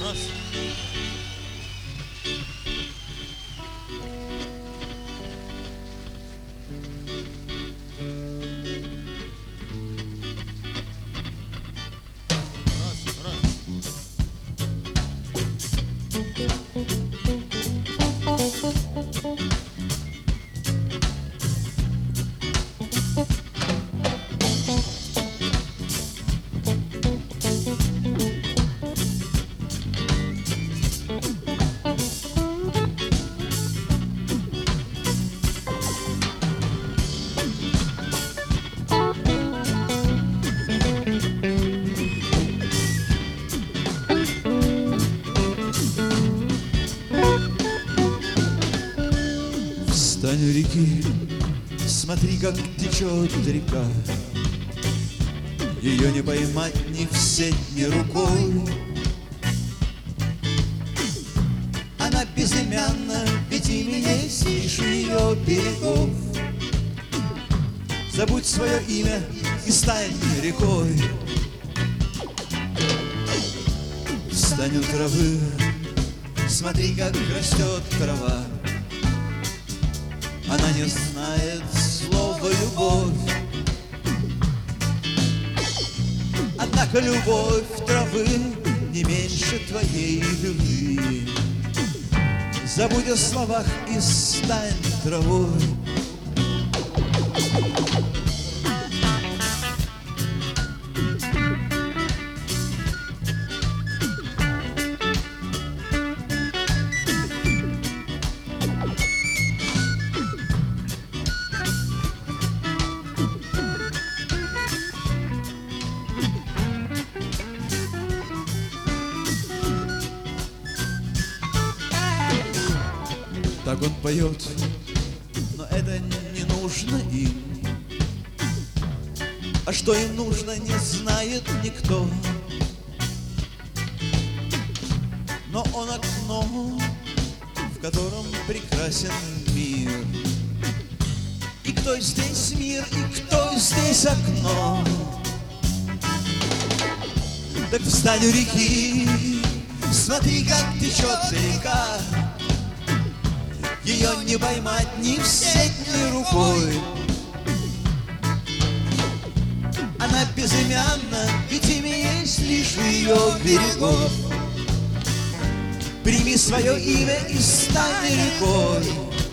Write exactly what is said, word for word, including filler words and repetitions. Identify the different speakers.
Speaker 1: Раз.
Speaker 2: Встань у реки, смотри, как течет река. Ее не поймать ни в сеть, ни рукой. Она безымянна, веди меня, слышь ее берегов. Забудь свое имя и стань рекой. Встань у травы, смотри, как растет трава. Она не знает слова «любовь». Однако любовь травы не меньше твоей любви. Забудь о словах и стань травой. Так он поет, но это не нужно им. А что им нужно, не знает никто. Но он окно, в котором прекрасен мир. И кто здесь мир, и кто здесь окно? Так встань у реки, смотри, как течет река. Ее не поймать ни в сеть, ни рукой. Она безымянна, ведь имя есть лишь у ее берегов. Прими свое имя и стань рекой.